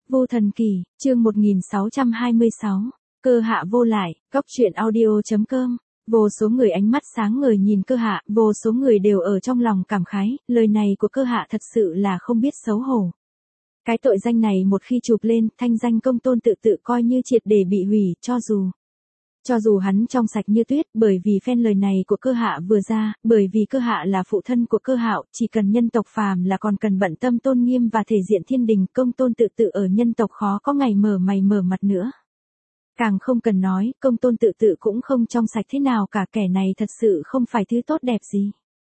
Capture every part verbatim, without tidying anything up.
Vô Thần Kỳ, chương một nghìn sáu trăm hai mươi sáu, Cơ Hạ vô lại, góc truyện audio.com. Vô số người ánh mắt sáng ngời nhìn Cơ Hạ, vô số người đều ở trong lòng cảm khái, lời này của Cơ Hạ thật sự là không biết xấu hổ. Cái tội danh này một khi chụp lên, thanh danh Công Tôn Tự Tự coi như triệt để bị hủy, cho dù Cho dù hắn trong sạch như tuyết, bởi vì phen lời này của Cơ Hạ vừa ra, bởi vì Cơ Hạ là phụ thân của Cơ Hạo, chỉ cần nhân tộc phàm là còn cần bận tâm tôn nghiêm và thể diện thiên đình, Công Tôn Tự Tự ở nhân tộc khó có ngày mở mày mở mặt nữa. Càng không cần nói, Công Tôn Tự Tự cũng không trong sạch thế nào cả, kẻ này thật sự không phải thứ tốt đẹp gì.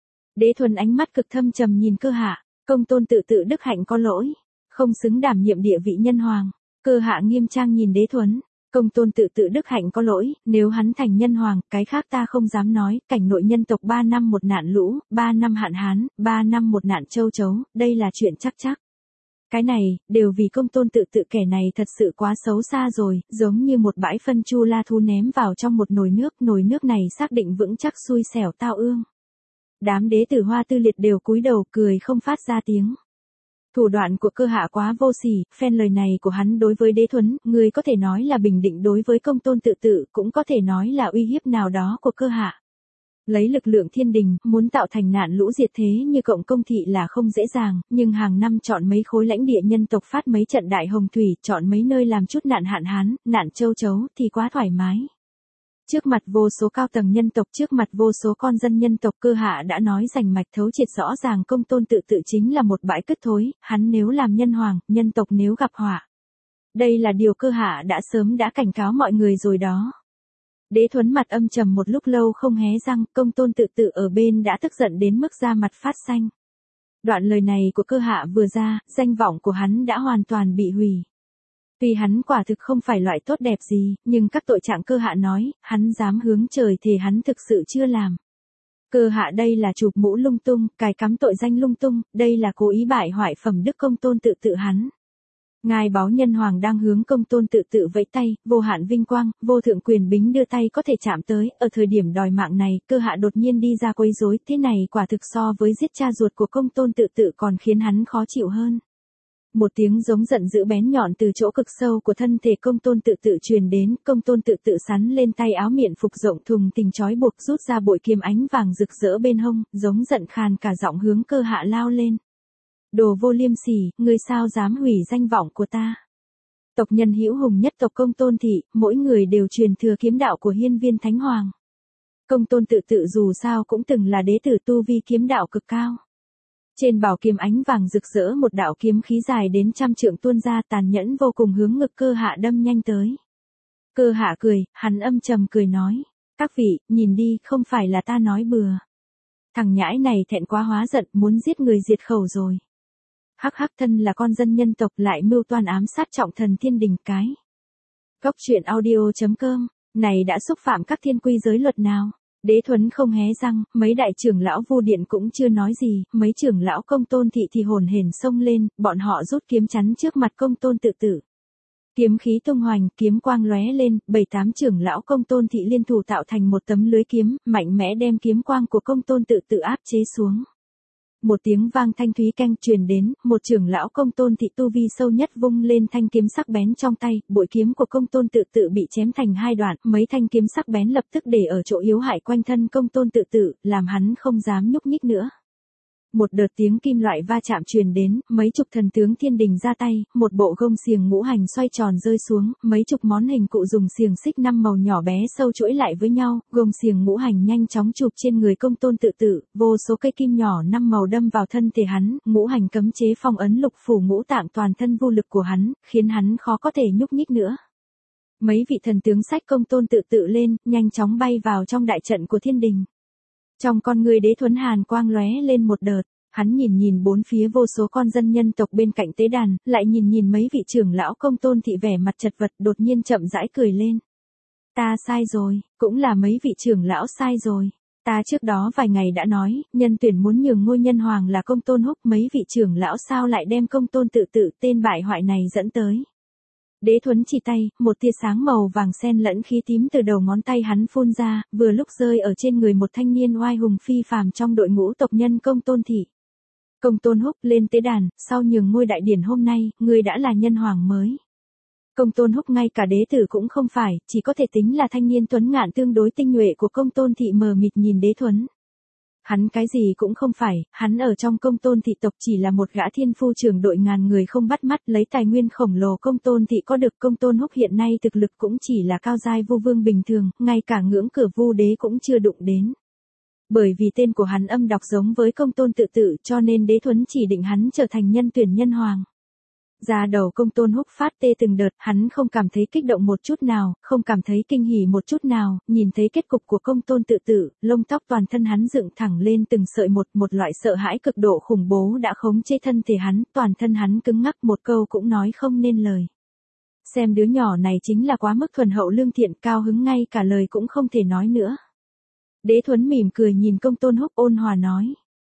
Đế Thuần ánh mắt cực thâm trầm nhìn Cơ Hạ, Công Tôn Tự Tự đức hạnh có lỗi, không xứng đảm nhiệm địa vị nhân hoàng. Cơ Hạ nghiêm trang nhìn Đế Thuần. Công Tôn Tự Tự đức hạnh có lỗi, nếu hắn thành nhân hoàng, cái khác ta không dám nói, cảnh nội nhân tộc ba năm một nạn lũ, ba năm hạn hán, ba năm một nạn châu chấu, đây là chuyện chắc chắc. Cái này, đều vì Công Tôn Tự Tự, kẻ này thật sự quá xấu xa rồi, giống như một bãi phân chu la thu ném vào trong một nồi nước, nồi nước này xác định vững chắc xui xẻo tao ương. Đám đế tử Hoa Tư Liệt đều cúi đầu cười không phát ra tiếng. Thủ đoạn của Cơ Hạ quá vô sỉ, phen lời này của hắn đối với Đế Thuần, người có thể nói là bình định đối với Công Tôn Tự Tự, cũng có thể nói là uy hiếp nào đó của Cơ Hạ. Lấy lực lượng thiên đình, muốn tạo thành nạn lũ diệt thế như Cộng Công Thị là không dễ dàng, nhưng hàng năm chọn mấy khối lãnh địa nhân tộc phát mấy trận đại hồng thủy, chọn mấy nơi làm chút nạn hạn hán, nạn châu chấu, thì quá thoải mái. Trước mặt vô số cao tầng nhân tộc, trước mặt vô số con dân nhân tộc, Cơ Hạ đã nói rành mạch thấu triệt rõ ràng Công Tôn Tự Tự chính là một bãi cứt thối, hắn nếu làm nhân hoàng, nhân tộc nếu gặp họa. Đây là điều Cơ Hạ đã sớm đã cảnh cáo mọi người rồi đó. Đế Thuần mặt âm trầm một lúc lâu không hé răng, Công Tôn Tự Tự ở bên đã tức giận đến mức da mặt phát xanh. Đoạn lời này của Cơ Hạ vừa ra, danh vọng của hắn đã hoàn toàn bị hủy. Tuy hắn quả thực không phải loại tốt đẹp gì, nhưng các tội trạng Cơ Hạ nói, hắn dám hướng trời thề hắn thực sự chưa làm. Cơ Hạ đây là chụp mũ lung tung, cài cắm tội danh lung tung, đây là cố ý bại hoại phẩm đức Công Tôn Tự Tự hắn. Ngài báo nhân hoàng đang hướng Công Tôn Tự Tự vẫy tay, vô hạn vinh quang, vô thượng quyền bính đưa tay có thể chạm tới, ở thời điểm đòi mạng này, Cơ Hạ đột nhiên đi ra quấy rối, thế này quả thực so với giết cha ruột của Công Tôn Tự Tự còn khiến hắn khó chịu hơn. Một tiếng giống giận dữ bén nhọn từ chỗ cực sâu của thân thể Công Tôn Tự Tự truyền đến, Công Tôn Tự Tự sắn lên tay áo miện phục rộng thùng tình trói buộc, rút ra bội kiếm ánh vàng rực rỡ bên hông, giống giận khàn cả giọng hướng Cơ Hạ lao lên. Đồ vô liêm sỉ, ngươi sao dám hủy danh vọng của ta? Tộc nhân hữu hùng nhất tộc Công Tôn thị, mỗi người đều truyền thừa kiếm đạo của Hiên Viên Thánh Hoàng. Công Tôn Tự Tự dù sao cũng từng là đế tử tu vi kiếm đạo cực cao. Trên bảo kiếm ánh vàng rực rỡ một đạo kiếm khí dài đến trăm trượng tuôn ra, tàn nhẫn vô cùng hướng ngực Cơ Hạ đâm nhanh tới. Cơ Hạ cười, hắn âm trầm cười nói, các vị, nhìn đi, không phải là ta nói bừa. Thằng nhãi này thẹn quá hóa giận, muốn giết người diệt khẩu rồi. Hắc hắc, thân là con dân nhân tộc lại mưu toan ám sát trọng thần thiên đình cái. Góc truyện audio.com, này đã xúc phạm các thiên quy giới luật nào? Đế Thuần không hé răng, mấy đại trưởng lão Vu Điện cũng chưa nói gì, mấy trưởng lão Công Tôn thị thì hồn hển xông lên, bọn họ rút kiếm chắn trước mặt Công Tôn Tự Tự. Kiếm khí tung hoành, kiếm quang lóe lên, bảy tám trưởng lão Công Tôn thị liên thủ tạo thành một tấm lưới kiếm, mạnh mẽ đem kiếm quang của Công Tôn Tự Tự áp chế xuống. Một tiếng vang thanh thúy keng truyền đến, một trưởng lão Công Tôn thị tu vi sâu nhất vung lên thanh kiếm sắc bén trong tay, bội kiếm của Công Tôn Tự Tự bị chém thành hai đoạn, mấy thanh kiếm sắc bén lập tức để ở chỗ yếu hại quanh thân Công Tôn Tự Tự, làm hắn không dám nhúc nhích nữa. Một đợt tiếng kim loại va chạm truyền đến, mấy chục thần tướng thiên đình ra tay, một bộ gông xiềng ngũ hành xoay tròn rơi xuống, mấy chục món hình cụ dùng xiềng xích năm màu nhỏ bé sâu chuỗi lại với nhau, gông xiềng ngũ hành nhanh chóng chụp trên người Công Tôn Tự Tự, vô số cây kim nhỏ năm màu đâm vào thân thể hắn, ngũ hành cấm chế phong ấn lục phủ ngũ tạng toàn thân vô lực của hắn, khiến hắn khó có thể nhúc nhích nữa. Mấy vị thần tướng xách Công Tôn Tự Tự lên, nhanh chóng bay vào trong đại trận của thiên đình. Trong con người Đế Thuần hàn quang lóe lên một đợt, hắn nhìn nhìn bốn phía vô số con dân nhân tộc bên cạnh tế đàn, lại nhìn nhìn mấy vị trưởng lão Công Tôn thị vẻ mặt chật vật, đột nhiên chậm rãi cười lên. Ta sai rồi, cũng là mấy vị trưởng lão sai rồi. Ta trước đó vài ngày đã nói, nhân tuyển muốn nhường ngôi nhân hoàng là Công Tôn Húc, mấy vị trưởng lão sao lại đem Công Tôn Tự Tự tên bại hoại này dẫn tới. Đế Thuần chỉ tay, một tia sáng màu vàng xen lẫn khí tím từ đầu ngón tay hắn phun ra, vừa lúc rơi ở trên người một thanh niên oai hùng phi phàm trong đội ngũ tộc nhân Công Tôn thị. Công Tôn Húc lên tế đàn, sau nhường ngôi đại điển hôm nay, ngươi đã là nhân hoàng mới. Công Tôn Húc ngay cả đế tử cũng không phải, chỉ có thể tính là thanh niên tuấn ngạn tương đối tinh nhuệ của Công Tôn thị mờ mịt nhìn Đế Thuấn. Hắn cái gì cũng không phải, hắn ở trong Công Tôn thị tộc chỉ là một gã thiên phu trưởng đội ngàn người không bắt mắt, lấy tài nguyên khổng lồ Công Tôn thị có được. Công Tôn Húc hiện nay thực lực cũng chỉ là cao giai vu vương bình thường, ngay cả ngưỡng cửa vu đế cũng chưa đụng đến. Bởi vì tên của hắn âm đọc giống với Công Tôn tự tự, cho nên Đế Thuấn chỉ định hắn trở thành nhân tuyển nhân hoàng. Ra đầu Công Tôn Húc phát tê từng đợt, hắn không cảm thấy kích động một chút nào, không cảm thấy kinh hỉ một chút nào, nhìn thấy kết cục của Công Tôn tự tử, lông tóc toàn thân hắn dựng thẳng lên từng sợi một, một loại sợ hãi cực độ khủng bố đã khống chế thân thể hắn, toàn thân hắn cứng ngắc, một câu cũng nói không nên lời. Xem đứa nhỏ này chính là quá mức thuần hậu lương thiện, cao hứng ngay cả lời cũng không thể nói nữa. Đế Thuấn mỉm cười nhìn Công Tôn Húc ôn hòa nói.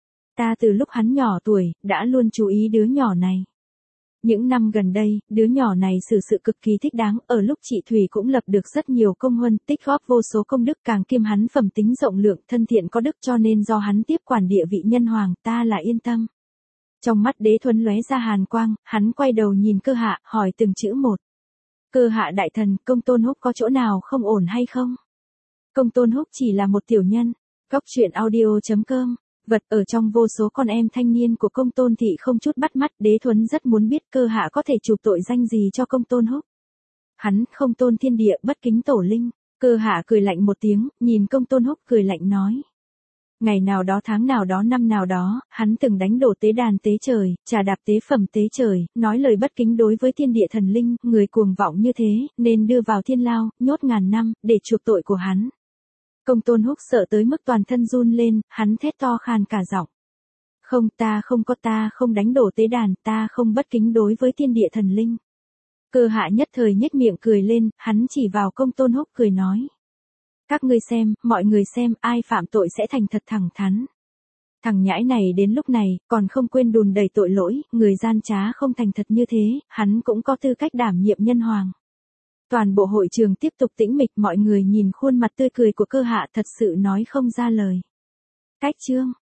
Ta từ lúc hắn nhỏ tuổi, đã luôn chú ý đứa nhỏ này. Những năm gần đây, đứa nhỏ này xử sự cực kỳ thích đáng, ở lúc chị Thủy cũng lập được rất nhiều công huân, tích góp vô số công đức, càng kiêm hắn phẩm tính rộng lượng, thân thiện có đức, cho nên do hắn tiếp quản địa vị nhân hoàng, ta là yên tâm. Trong mắt Đế Thuấn lóe ra hàn quang, hắn quay đầu nhìn Cơ Hạ, hỏi từng chữ một. Cơ Hạ đại thần, Công Tôn Húc có chỗ nào không ổn hay không? Công Tôn Húc chỉ là một tiểu nhân. Góc truyện audio chấm com. Vật ở trong vô số con em thanh niên của Công Tôn thị không chút bắt mắt, Đế Thuấn rất muốn biết Cơ Hạ có thể chụp tội danh gì cho Công Tôn Húc. Hắn không tôn thiên địa, bất kính tổ linh. Cơ Hạ cười lạnh một tiếng, nhìn Công Tôn Húc cười lạnh nói. Ngày nào đó tháng nào đó năm nào đó, hắn từng đánh đổ tế đàn tế trời, trà đạp tế phẩm tế trời, nói lời bất kính đối với thiên địa thần linh, người cuồng vọng như thế, nên đưa vào thiên lao, nhốt ngàn năm, để chuộc tội của hắn. Công Tôn Húc sợ tới mức toàn thân run lên, hắn thét to khàn cả giọng. Không, ta không có, ta không đánh đổ tế đàn, ta không bất kính đối với thiên địa thần linh. Cơ Hạ nhất thời nhếch miệng cười lên, hắn chỉ vào Công Tôn Húc cười nói. Các ngươi xem, mọi người xem, ai phạm tội sẽ thành thật thẳng thắn. Thằng nhãi này đến lúc này, còn không quên đùn đầy tội lỗi, người gian trá không thành thật như thế, hắn cũng có tư cách đảm nhiệm nhân hoàng. Toàn bộ hội trường tiếp tục tĩnh mịch, mọi người nhìn khuôn mặt tươi cười của Cơ Hạ thật sự nói không ra lời. Cách chương